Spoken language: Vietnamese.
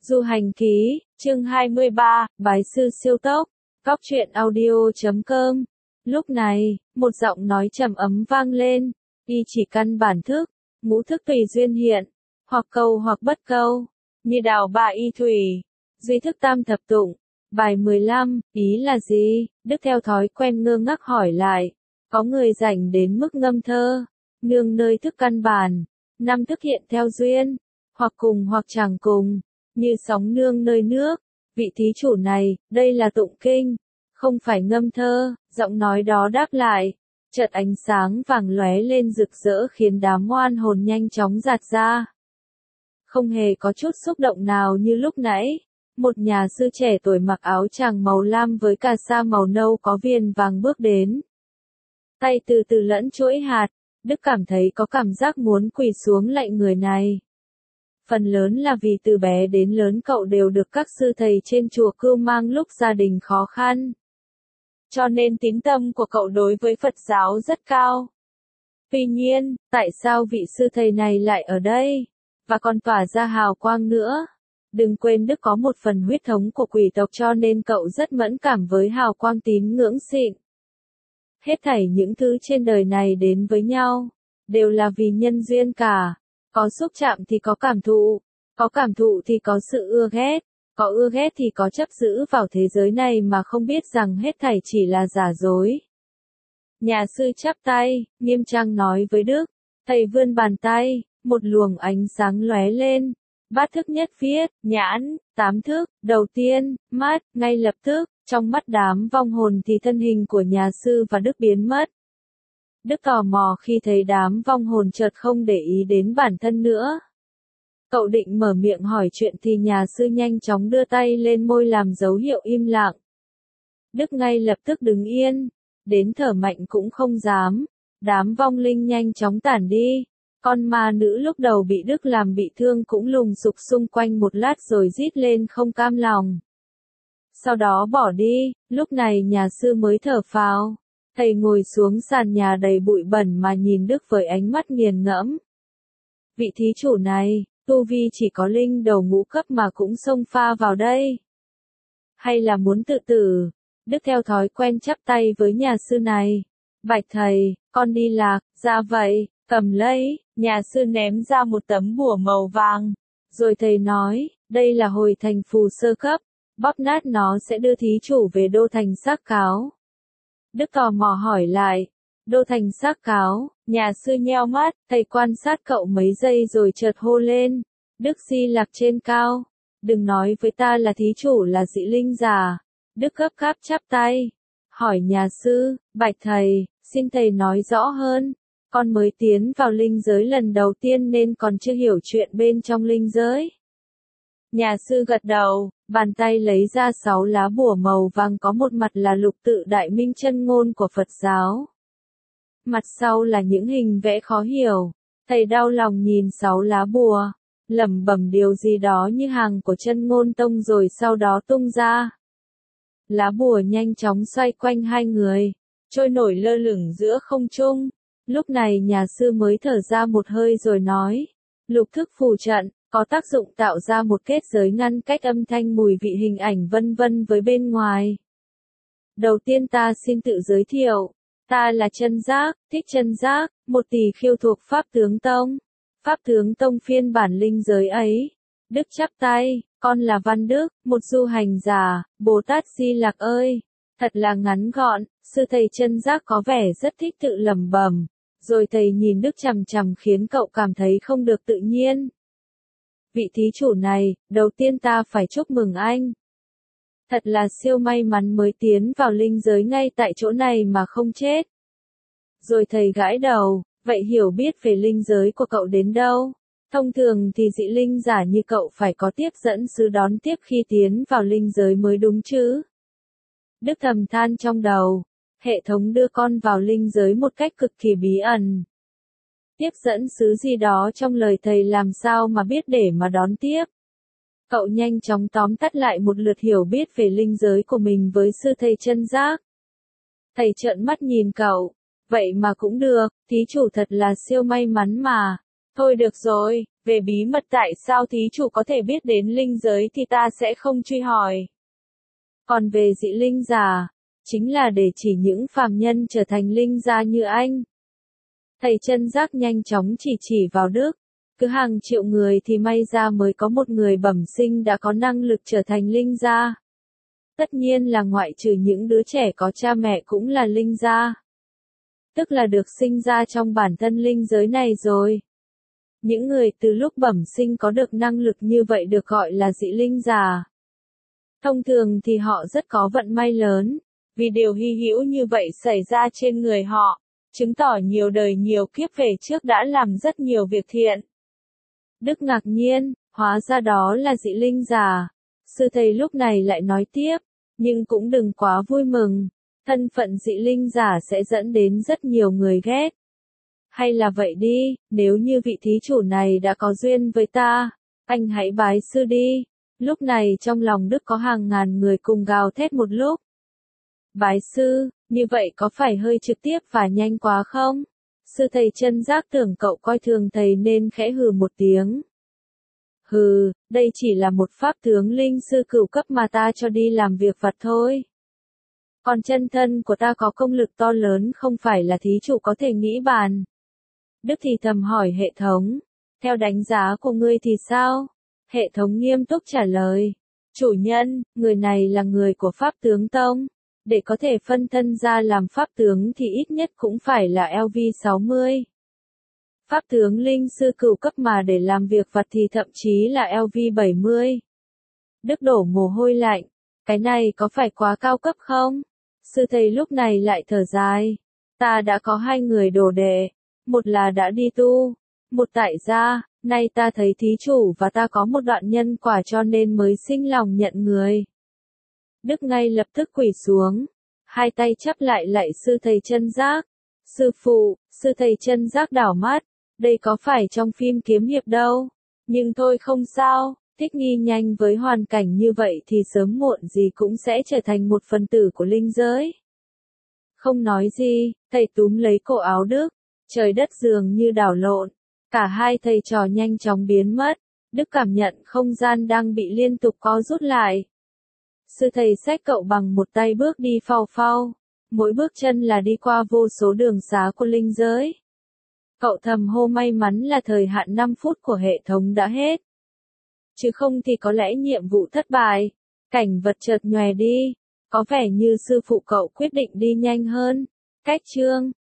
Du hành ký, chương 23, bái sư siêu tốc, Góc truyện audio.com. Lúc này, một giọng nói trầm ấm vang lên, y chỉ căn bản thức, ngũ thức tùy duyên hiện, hoặc câu hoặc bất câu, như đào ba y thủy, duy thức tam thập tụng. Bài 15, ý là gì? Đức theo thói quen ngơ ngác hỏi lại, có người rảnh đến mức ngâm thơ, nương nơi thức căn bản, năm thức hiện theo duyên, hoặc cùng hoặc chẳng cùng, như sóng nương nơi nước. Vị thí chủ này, đây là tụng kinh, không phải ngâm thơ. Giọng nói đó đáp lại, chợt ánh sáng vàng lóe lên rực rỡ khiến đám oan hồn nhanh chóng giạt ra. Không hề có chút xúc động nào như lúc nãy. Một nhà sư trẻ tuổi mặc áo tràng màu lam với cà sa màu nâu có viền vàng bước đến. Tay từ từ lẫn chuỗi hạt, Đức cảm thấy có cảm giác muốn quỳ xuống lạy người này. Phần lớn là vì từ bé đến lớn cậu đều được các sư thầy trên chùa cưu mang lúc gia đình khó khăn. Cho nên tín tâm của cậu đối với Phật giáo rất cao. Tuy nhiên, tại sao vị sư thầy này lại ở đây, và còn tỏa ra hào quang nữa? Đừng quên Đức có một phần huyết thống của quỷ tộc cho nên cậu rất mẫn cảm với hào quang tín ngưỡng xịn. Hết thảy những thứ trên đời này đến với nhau, đều là vì nhân duyên cả. Có xúc chạm thì có cảm thụ thì có sự ưa ghét, có ưa ghét thì có chấp giữ vào thế giới này mà không biết rằng hết thảy chỉ là giả dối. Nhà sư chắp tay, nghiêm trang nói với Đức, thầy vươn bàn tay, một luồng ánh sáng lóe lên. Bát thức nhất viết, nhãn, 8 thức, đầu tiên, mắt, ngay lập tức, trong mắt đám vong hồn thì thân hình của nhà sư và Đức biến mất. Đức tò mò khi thấy đám vong hồn chợt không để ý đến bản thân nữa. Cậu định mở miệng hỏi chuyện thì nhà sư nhanh chóng đưa tay lên môi làm dấu hiệu im lặng. Đức ngay lập tức đứng yên, đến thở mạnh cũng không dám. Đám vong linh nhanh chóng tản đi. Con ma nữ lúc đầu bị Đức làm bị thương cũng lùng sục xung quanh một lát rồi rít lên không cam lòng. Sau đó bỏ đi, lúc này nhà sư mới thở phào. Thầy ngồi xuống sàn nhà đầy bụi bẩn mà nhìn Đức với ánh mắt nghiền ngẫm. Vị thí chủ này, tu vi chỉ có linh đầu ngũ cấp mà cũng xông pha vào đây. Hay là muốn tự tử? Đức theo thói quen chắp tay với nhà sư này. Bạch thầy, con đi lạc, ra vậy, cầm lấy. Nhà sư ném ra một tấm bùa màu vàng. Rồi thầy nói, đây là hồi thành phù sơ cấp, bóp nát nó sẽ đưa thí chủ về đô thành Xác Cáo. Đức tò mò hỏi lại, đô thành Xác Cáo. Nhà sư nheo mắt, thầy quan sát cậu mấy giây rồi chợt hô lên, Đức Di Lặc trên cao, đừng nói với ta là thí chủ là dị linh giả. Đức gấp gáp chắp tay, hỏi nhà sư, bạch thầy, xin thầy nói rõ hơn, con mới tiến vào linh giới lần đầu tiên nên còn chưa hiểu chuyện bên trong linh giới. Nhà sư gật đầu, bàn tay lấy ra 6 lá bùa màu vàng có một mặt là lục tự đại minh chân ngôn của Phật giáo. Mặt sau là những hình vẽ khó hiểu. Thầy đau lòng nhìn 6 lá bùa, lẩm bẩm điều gì đó như hàng của chân ngôn tông rồi sau đó tung ra. Lá bùa nhanh chóng xoay quanh hai người, trôi nổi lơ lửng giữa không trung. Lúc này nhà sư mới thở ra một hơi rồi nói, lục thức phù trận, có tác dụng tạo ra một kết giới ngăn cách âm thanh mùi vị hình ảnh vân vân với bên ngoài. Đầu tiên ta xin tự giới thiệu, ta là Chân Giác, Thích Chân Giác, một tỳ khưu thuộc Pháp Tướng Tông. Pháp Tướng Tông phiên bản linh giới ấy. Đức chắp tay, con là Văn Đức, một du hành giả, Bồ Tát Di Lặc ơi. Thật là ngắn gọn, sư thầy Chân Giác có vẻ rất thích tự lẩm bẩm. Rồi thầy nhìn Đức chằm chằm khiến cậu cảm thấy không được tự nhiên. Vị thí chủ này, đầu tiên ta phải chúc mừng anh. Thật là siêu may mắn mới tiến vào linh giới ngay tại chỗ này mà không chết. Rồi thầy gãi đầu, vậy hiểu biết về linh giới của cậu đến đâu? Thông thường thì dị linh giả như cậu phải có tiếp dẫn sứ đón tiếp khi tiến vào linh giới mới đúng chứ. Đức thầm than trong đầu, hệ thống đưa con vào linh giới một cách cực kỳ bí ẩn. Tiếp dẫn sứ gì đó trong lời thầy làm sao mà biết để mà đón tiếp. Cậu nhanh chóng tóm tắt lại một lượt hiểu biết về linh giới của mình với sư thầy Chân Giác. Thầy trợn mắt nhìn cậu, vậy mà cũng được, thí chủ thật là siêu may mắn mà. Thôi được rồi, về bí mật tại sao thí chủ có thể biết đến linh giới thì ta sẽ không truy hỏi. Còn về dị linh giả, chính là để chỉ những phàm nhân trở thành linh gia như anh. Thầy chân giác nhanh chóng chỉ vào Đức. Cứ hàng triệu người thì may ra mới có một người bẩm sinh đã có năng lực trở thành linh gia. Tất nhiên là ngoại trừ những đứa trẻ có cha mẹ cũng là linh gia. Tức là được sinh ra trong bản thân linh giới này rồi. Những người từ lúc bẩm sinh có được năng lực như vậy được gọi là dị linh giả. Thông thường thì họ rất có vận may lớn, vì điều hy hữu như vậy xảy ra trên người họ, chứng tỏ nhiều đời nhiều kiếp về trước đã làm rất nhiều việc thiện. Đức ngạc nhiên, hóa ra đó là dị linh giả. Sư thầy lúc này lại nói tiếp, nhưng cũng đừng quá vui mừng, thân phận dị linh giả sẽ dẫn đến rất nhiều người ghét. Hay là vậy đi, nếu như vị thí chủ này đã có duyên với ta, anh hãy bái sư đi. Lúc này trong lòng Đức có hàng ngàn người cùng gào thét một lúc. Bái sư, như vậy có phải hơi trực tiếp và nhanh quá không? Sư thầy chân giác tưởng cậu coi thường thầy nên khẽ hừ một tiếng. Hừ, đây chỉ là một pháp tướng linh sư cửu cấp mà ta cho đi làm việc vặt thôi. Còn chân thân của ta có công lực to lớn không phải là thí chủ có thể nghĩ bàn. Đức thì thầm hỏi hệ thống, theo đánh giá của ngươi thì sao? Hệ thống nghiêm túc trả lời, chủ nhân, người này là người của Pháp Tướng Tông. Để có thể phân thân ra làm Pháp Tướng thì ít nhất cũng phải là LV60. Pháp Tướng Linh Sư cửu cấp mà để làm việc vặt thì thậm chí là LV70. Đức đổ mồ hôi lạnh, cái này có phải quá cao cấp không? Sư thầy lúc này lại thở dài, ta đã có 2 người đồ đệ, một là đã đi tu, một tại gia, nay ta thấy thí chủ và ta có một đoạn nhân quả cho nên mới sinh lòng nhận người. Đức ngay lập tức quỳ xuống, 2 tay chắp lại lạy sư thầy chân giác. Sư phụ, sư thầy chân giác đảo mắt, đây có phải trong phim kiếm hiệp đâu, nhưng thôi không sao, thích nghi nhanh với hoàn cảnh như vậy thì sớm muộn gì cũng sẽ trở thành một phần tử của linh giới. Không nói gì, thầy túm lấy cổ áo Đức, trời đất dường như đảo lộn, cả 2 thầy trò nhanh chóng biến mất. Đức cảm nhận không gian đang bị liên tục co rút lại. Sư thầy xách cậu bằng một tay bước đi phau phau, mỗi bước chân là đi qua vô số đường xá của linh giới. Cậu thầm hô may mắn là thời hạn 5 phút của hệ thống đã hết. Chứ không thì có lẽ nhiệm vụ thất bại. Cảnh vật chợt nhòe đi, có vẻ như sư phụ cậu quyết định đi nhanh hơn. Cách chương